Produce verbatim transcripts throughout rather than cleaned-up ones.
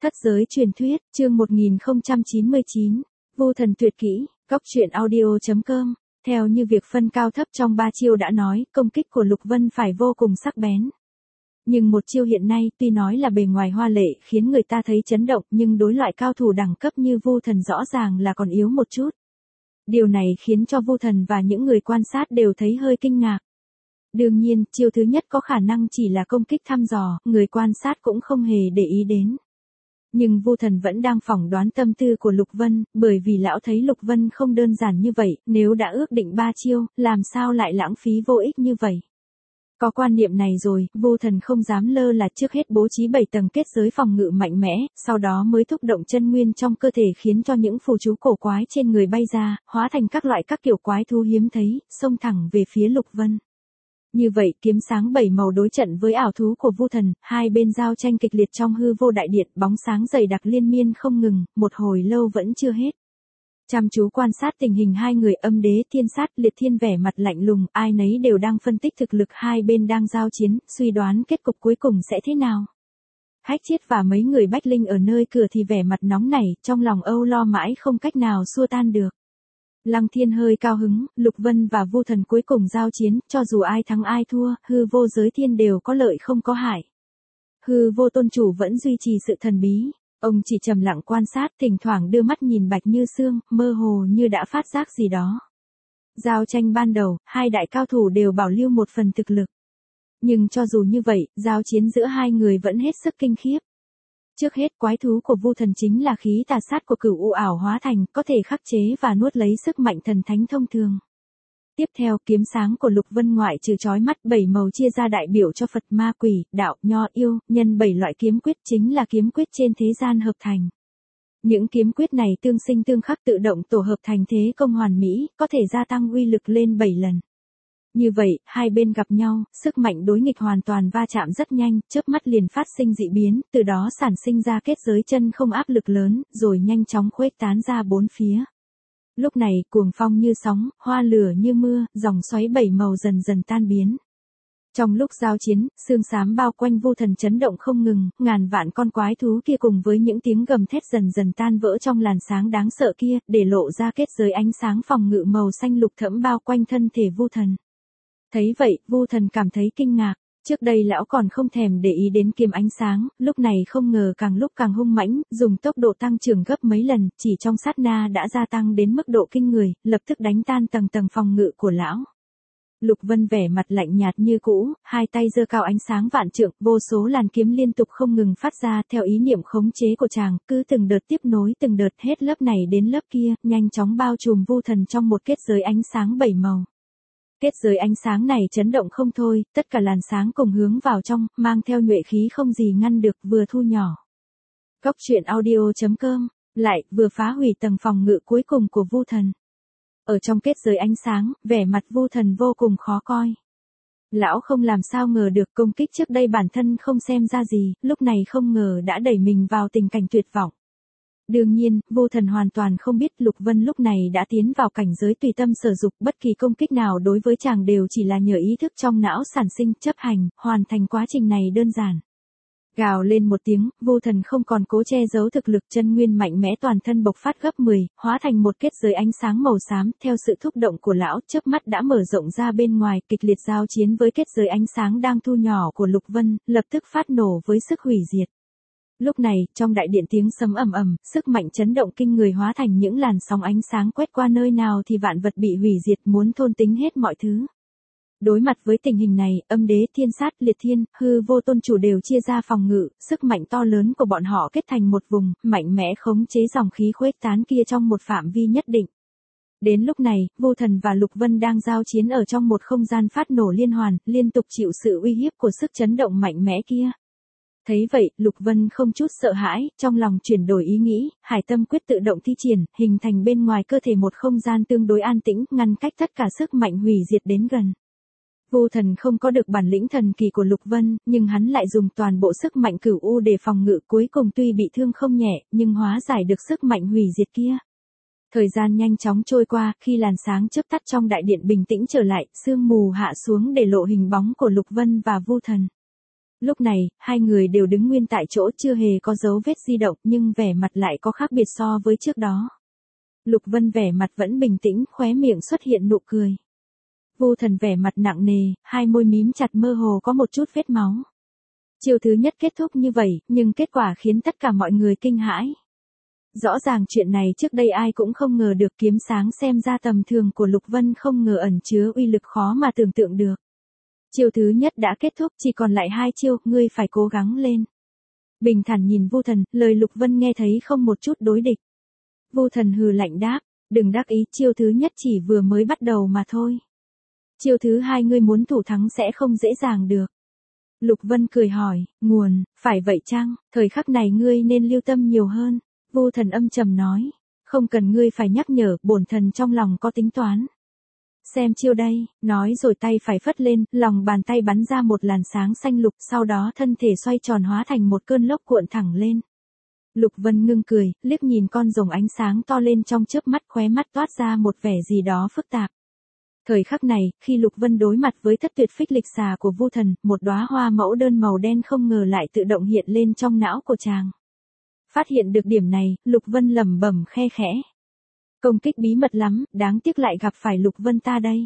Thất giới truyền thuyết, chương một nghìn không trăm chín mươi chín, Vu thần tuyệt kỹ, góc truyện audio chấm com. Theo như việc phân cao thấp trong ba chiêu đã nói, công kích của Lục Vân phải vô cùng sắc bén. Nhưng một chiêu hiện nay tuy nói là bề ngoài hoa lệ khiến người ta thấy chấn động, nhưng đối loại cao thủ đẳng cấp như Vu thần rõ ràng là còn yếu một chút. Điều này khiến cho Vu thần và những người quan sát đều thấy hơi kinh ngạc. Đương nhiên, chiêu thứ nhất có khả năng chỉ là công kích thăm dò, người quan sát cũng không hề để ý đến. Nhưng Vu thần vẫn đang phỏng đoán tâm tư của Lục Vân, bởi vì lão thấy Lục Vân không đơn giản như vậy, nếu đã ước định ba chiêu, làm sao lại lãng phí vô ích như vậy. Có quan niệm này rồi, Vu thần không dám lơ là, trước hết bố trí bảy tầng kết giới phòng ngự mạnh mẽ, sau đó mới thúc động chân nguyên trong cơ thể khiến cho những phù chú cổ quái trên người bay ra, hóa thành các loại các kiểu quái thú hiếm thấy, xông thẳng về phía Lục Vân. Như vậy, kiếm sáng bảy màu đối trận với ảo thú của Vu thần, hai bên giao tranh kịch liệt trong hư vô đại điện, bóng sáng dày đặc liên miên không ngừng, một hồi lâu vẫn chưa hết. Chăm chú quan sát tình hình hai người, Âm Đế Thiên Sát, Liệt Thiên vẻ mặt lạnh lùng, ai nấy đều đang phân tích thực lực hai bên đang giao chiến, suy đoán kết cục cuối cùng sẽ thế nào. Hách Chiết và mấy người Bách Linh ở nơi cửa thì vẻ mặt nóng nảy, trong lòng âu lo mãi không cách nào xua tan được. Lăng Thiên hơi cao hứng, Lục Vân và Vu thần cuối cùng giao chiến, cho dù ai thắng ai thua, hư vô giới thiên đều có lợi không có hại. Hư vô tôn chủ vẫn duy trì sự thần bí, ông chỉ trầm lặng quan sát, thỉnh thoảng đưa mắt nhìn Bạch Như Sương, mơ hồ như đã phát giác gì đó. Giao tranh ban đầu, hai đại cao thủ đều bảo lưu một phần thực lực. Nhưng cho dù như vậy, giao chiến giữa hai người vẫn hết sức kinh khiếp. Trước hết, quái thú của Vu thần chính là khí tà sát của Cửu U ảo hóa thành, có thể khắc chế và nuốt lấy sức mạnh thần thánh thông thường. Tiếp theo, kiếm sáng của Lục Vân ngoại trừ chói mắt bảy màu chia ra đại biểu cho Phật, ma, quỷ, đạo, nho, yêu, nhân bảy loại kiếm quyết chính là kiếm quyết trên thế gian hợp thành. Những kiếm quyết này tương sinh tương khắc tự động tổ hợp thành thế công hoàn mỹ, có thể gia tăng uy lực lên bảy lần. Như vậy, hai bên gặp nhau, sức mạnh đối nghịch hoàn toàn va chạm rất nhanh, chớp mắt liền phát sinh dị biến, từ đó sản sinh ra kết giới chân không áp lực lớn, rồi nhanh chóng khuếch tán ra bốn phía. Lúc này, cuồng phong như sóng, hoa lửa như mưa, dòng xoáy bảy màu dần dần tan biến. Trong lúc giao chiến, xương xám bao quanh Vu thần chấn động không ngừng, ngàn vạn con quái thú kia cùng với những tiếng gầm thét dần dần tan vỡ trong làn sáng đáng sợ kia, để lộ ra kết giới ánh sáng phòng ngự màu xanh lục thẫm bao quanh thân thể Vu thần. Thấy vậy, Vu thần cảm thấy kinh ngạc, trước đây lão còn không thèm để ý đến kiếm ánh sáng, lúc này không ngờ càng lúc càng hung mãnh, dùng tốc độ tăng trưởng gấp mấy lần, chỉ trong sát na đã gia tăng đến mức độ kinh người, lập tức đánh tan tầng tầng phòng ngự của lão. Lục Vân vẻ mặt lạnh nhạt như cũ, hai tay giơ cao ánh sáng vạn trượng, vô số làn kiếm liên tục không ngừng phát ra theo ý niệm khống chế của chàng, cứ từng đợt tiếp nối từng đợt hết lớp này đến lớp kia, nhanh chóng bao trùm Vu thần trong một kết giới ánh sáng bảy màu. Kết giới ánh sáng này chấn động không thôi, tất cả làn sáng cùng hướng vào trong, mang theo nhuệ khí không gì ngăn được, vừa thu nhỏ. Góc truyện audio chấm com, lại, vừa phá hủy tầng phòng ngự cuối cùng của Vu thần. Ở trong kết giới ánh sáng, vẻ mặt Vu thần vô cùng khó coi. Lão không làm sao ngờ được công kích trước đây bản thân không xem ra gì, lúc này không ngờ đã đẩy mình vào tình cảnh tuyệt vọng. Đương nhiên, Vu thần hoàn toàn không biết Lục Vân lúc này đã tiến vào cảnh giới tùy tâm sở dục, bất kỳ công kích nào đối với chàng đều chỉ là nhờ ý thức trong não sản sinh, chấp hành, hoàn thành quá trình này đơn giản. Gào lên một tiếng, Vu thần không còn cố che giấu thực lực, chân nguyên mạnh mẽ toàn thân bộc phát gấp mười, hóa thành một kết giới ánh sáng màu xám, theo sự thúc động của lão, chớp mắt đã mở rộng ra bên ngoài, kịch liệt giao chiến với kết giới ánh sáng đang thu nhỏ của Lục Vân, lập tức phát nổ với sức hủy diệt. Lúc này, trong đại điện tiếng sấm ầm ầm, sức mạnh chấn động kinh người hóa thành những làn sóng ánh sáng quét qua nơi nào thì vạn vật bị hủy diệt, muốn thôn tính hết mọi thứ. Đối mặt với tình hình này, Âm Đế Thiên Sát, Liệt Thiên, hư vô tôn chủ đều chia ra phòng ngự, sức mạnh to lớn của bọn họ kết thành một vùng, mạnh mẽ khống chế dòng khí khuếch tán kia trong một phạm vi nhất định. Đến lúc này, Vu thần và Lục Vân đang giao chiến ở trong một không gian phát nổ liên hoàn, liên tục chịu sự uy hiếp của sức chấn động mạnh mẽ kia. Thấy vậy, Lục Vân không chút sợ hãi, trong lòng chuyển đổi ý nghĩ, Hải Tâm quyết tự động thi triển, hình thành bên ngoài cơ thể một không gian tương đối an tĩnh, ngăn cách tất cả sức mạnh hủy diệt đến gần. Vu thần không có được bản lĩnh thần kỳ của Lục Vân, nhưng hắn lại dùng toàn bộ sức mạnh Cửu U để phòng ngự, cuối cùng tuy bị thương không nhẹ, nhưng hóa giải được sức mạnh hủy diệt kia. Thời gian nhanh chóng trôi qua, khi làn sáng chớp tắt trong đại điện bình tĩnh trở lại, sương mù hạ xuống để lộ hình bóng của Lục Vân và Vu thần. Lúc này, hai người đều đứng nguyên tại chỗ chưa hề có dấu vết di động nhưng vẻ mặt lại có khác biệt so với trước đó. Lục Vân vẻ mặt vẫn bình tĩnh, khóe miệng xuất hiện nụ cười. Vu Thần vẻ mặt nặng nề, hai môi mím chặt mơ hồ có một chút vết máu. Chiêu thứ nhất kết thúc như vậy, nhưng kết quả khiến tất cả mọi người kinh hãi. Rõ ràng chuyện này trước đây ai cũng không ngờ được, kiếm sáng xem ra tầm thường của Lục Vân không ngờ ẩn chứa uy lực khó mà tưởng tượng được. Chiêu thứ nhất đã kết thúc, chỉ còn lại hai chiêu, ngươi phải cố gắng lên. Bình thản nhìn Vu Thần, lời Lục Vân nghe thấy không một chút đối địch. Vu Thần hừ lạnh đáp, đừng đắc ý, chiêu thứ nhất chỉ vừa mới bắt đầu mà thôi. Chiêu thứ hai ngươi muốn thủ thắng sẽ không dễ dàng được. Lục Vân cười hỏi, nguồn, phải vậy chăng, thời khắc này ngươi nên lưu tâm nhiều hơn. Vu Thần âm trầm nói, không cần ngươi phải nhắc nhở, bổn thần trong lòng có tính toán. Xem chiêu đây, nói rồi tay phải phất lên, lòng bàn tay bắn ra một làn sáng xanh lục, sau đó thân thể xoay tròn hóa thành một cơn lốc cuộn thẳng lên. Lục Vân ngưng cười, liếc nhìn con rồng ánh sáng to lên trong chớp mắt, khóe mắt toát ra một vẻ gì đó phức tạp. Thời khắc này, khi Lục Vân đối mặt với thất tuyệt phích lịch xà của Vu Thần, một đóa hoa mẫu đơn màu đen không ngờ lại tự động hiện lên trong não của chàng. Phát hiện được điểm này, Lục Vân lẩm bẩm khe khẽ. Công kích bí mật lắm, đáng tiếc lại gặp phải Lục Vân ta đây.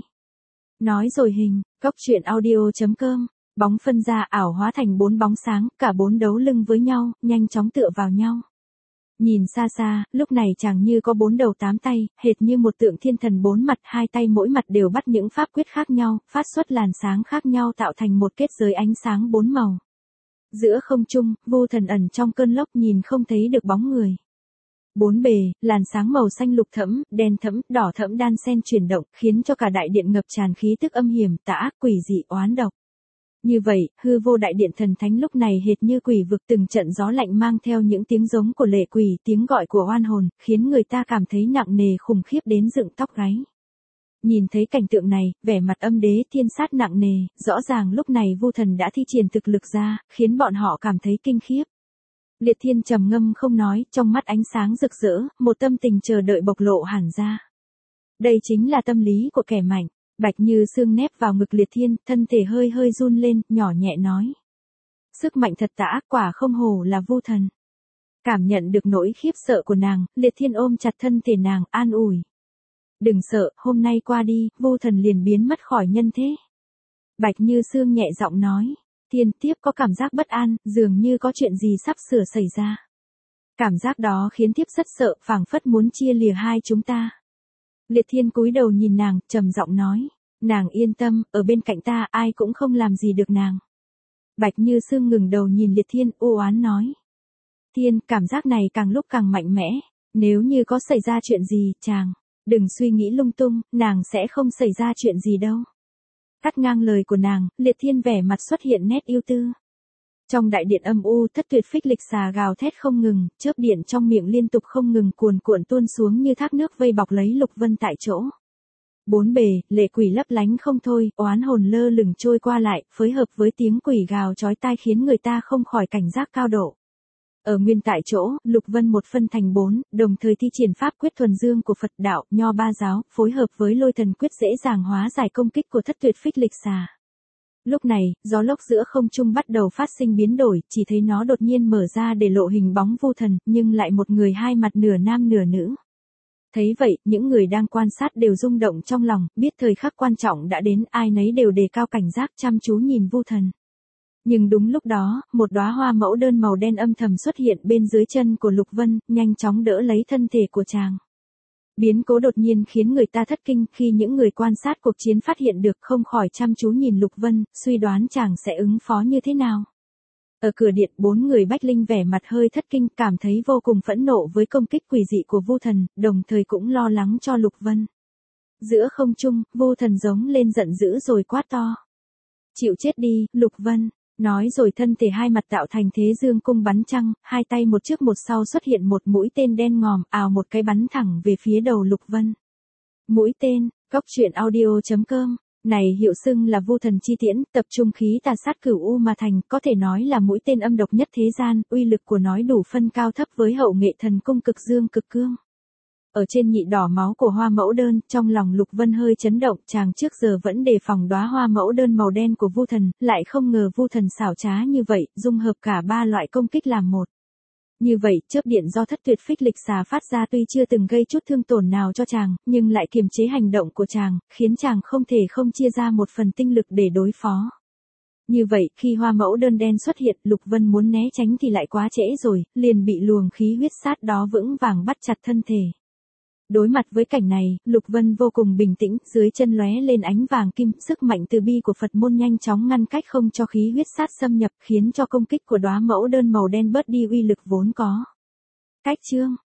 Nói rồi hình, cốc truyện audio chấm com, bóng phân ra ảo hóa thành bốn bóng sáng, cả bốn đấu lưng với nhau, nhanh chóng tựa vào nhau. Nhìn xa xa, lúc này chàng như có bốn đầu tám tay, hệt như một tượng thiên thần bốn mặt, hai tay mỗi mặt đều bắt những pháp quyết khác nhau, phát xuất làn sáng khác nhau tạo thành một kết giới ánh sáng bốn màu. Giữa không trung, Vu Thần ẩn trong cơn lốc nhìn không thấy được bóng người. Bốn bề, làn sáng màu xanh lục thẫm, đen thẫm, đỏ thẫm đan xen chuyển động, khiến cho cả đại điện ngập tràn khí tức âm hiểm, tà ác, quỷ dị, oán độc. Như vậy, hư vô đại điện thần thánh lúc này hệt như quỷ vực, từng trận gió lạnh mang theo những tiếng giống của lệ quỷ, tiếng gọi của oan hồn, khiến người ta cảm thấy nặng nề khủng khiếp đến dựng tóc gáy. Nhìn thấy cảnh tượng này, vẻ mặt âm đế thiên sát nặng nề, rõ ràng lúc này Vu Thần đã thi triển thực lực ra, khiến bọn họ cảm thấy kinh khiếp. Liệt Thiên trầm ngâm không nói, trong mắt ánh sáng rực rỡ, một tâm tình chờ đợi bộc lộ hẳn ra. Đây chính là tâm lý của kẻ mạnh. Bạch Như Sương nép vào ngực Liệt Thiên, thân thể hơi hơi run lên, nhỏ nhẹ nói. Sức mạnh thật tà ác, quả không hổ là Vu Thần. Cảm nhận được nỗi khiếp sợ của nàng, Liệt Thiên ôm chặt thân thể nàng, an ủi. Đừng sợ, hôm nay qua đi, Vu Thần liền biến mất khỏi nhân thế. Bạch Như Sương nhẹ giọng nói. Thiên tiếp có cảm giác bất an, dường như có chuyện gì sắp sửa xảy ra. Cảm giác đó khiến tiếp rất sợ, phảng phất muốn chia lìa hai chúng ta. Liệt Thiên cúi đầu nhìn nàng, trầm giọng nói. Nàng yên tâm, ở bên cạnh ta ai cũng không làm gì được nàng. Bạch Như Sương ngừng đầu nhìn Liệt Thiên, u oán nói. Thiên, cảm giác này càng lúc càng mạnh mẽ. Nếu như có xảy ra chuyện gì, chàng, đừng suy nghĩ lung tung, nàng sẽ không xảy ra chuyện gì đâu. Cắt ngang lời của nàng, Liệt Thiên vẻ mặt xuất hiện nét yêu tư. Trong đại điện âm u, thất tuyệt phích lịch xà gào thét không ngừng, chớp điện trong miệng liên tục không ngừng cuồn cuộn tuôn xuống như thác nước vây bọc lấy Lục Vân tại chỗ. Bốn bề, lệ quỷ lấp lánh không thôi, oán hồn lơ lửng trôi qua lại, phối hợp với tiếng quỷ gào chói tai khiến người ta không khỏi cảnh giác cao độ. Ở nguyên tại chỗ, Lục Vân một phân thành bốn, đồng thời thi triển pháp quyết thuần dương của Phật đạo, Nho ba giáo, phối hợp với lôi thần quyết dễ dàng hóa giải công kích của thất tuyệt phích lịch xà. Lúc này, gió lốc giữa không trung bắt đầu phát sinh biến đổi, chỉ thấy nó đột nhiên mở ra để lộ hình bóng Vu Thần, nhưng lại một người hai mặt nửa nam nửa nữ. Thấy vậy, những người đang quan sát đều rung động trong lòng, biết thời khắc quan trọng đã đến, ai nấy đều đề cao cảnh giác chăm chú nhìn Vu Thần. Nhưng đúng lúc đó, một đóa hoa mẫu đơn màu đen âm thầm xuất hiện bên dưới chân của Lục Vân, nhanh chóng đỡ lấy thân thể của chàng. Biến cố đột nhiên khiến người ta thất kinh, khi những người quan sát cuộc chiến phát hiện được không khỏi chăm chú nhìn Lục Vân, suy đoán chàng sẽ ứng phó như thế nào. Ở cửa điện, bốn người Bách Linh vẻ mặt hơi thất kinh, cảm thấy vô cùng phẫn nộ với công kích quỷ dị của Vu Thần, đồng thời cũng lo lắng cho Lục Vân. Giữa không trung, Vu Thần giống lên giận dữ rồi quát to. Chịu chết đi, Lục Vân. Nói rồi thân thể hai mặt tạo thành thế dương cung bắn trăng, hai tay một trước một sau xuất hiện một mũi tên đen ngòm, ào một cái bắn thẳng về phía đầu Lục Vân. Mũi tên, cốc truyện audio chấm com, này hiệu xưng là Vu Thần chi tiễn, tập trung khí tà sát cửu u mà thành, có thể nói là mũi tên âm độc nhất thế gian, uy lực của nói đủ phân cao thấp với hậu nghệ thần cung cực dương cực cương. Ở trên nhị đỏ máu của hoa mẫu đơn, trong lòng Lục Vân hơi chấn động, chàng trước giờ vẫn đề phòng đóa hoa mẫu đơn màu đen của Vu Thần, lại không ngờ Vu Thần xảo trá như vậy, dung hợp cả ba loại công kích làm một. Như vậy, chớp điện do thất tuyệt phích lịch xà phát ra tuy chưa từng gây chút thương tổn nào cho chàng, nhưng lại kiềm chế hành động của chàng, khiến chàng không thể không chia ra một phần tinh lực để đối phó. Như vậy, khi hoa mẫu đơn đen xuất hiện, Lục Vân muốn né tránh thì lại quá trễ rồi, liền bị luồng khí huyết sát đó vững vàng bắt chặt thân thể. Đối mặt với cảnh này, Lục Vân vô cùng bình tĩnh, dưới chân lóe lên ánh vàng kim, sức mạnh từ bi của Phật môn nhanh chóng ngăn cách không cho khí huyết sát xâm nhập, khiến cho công kích của đóa mẫu đơn màu đen bớt đi uy lực vốn có. Cách chương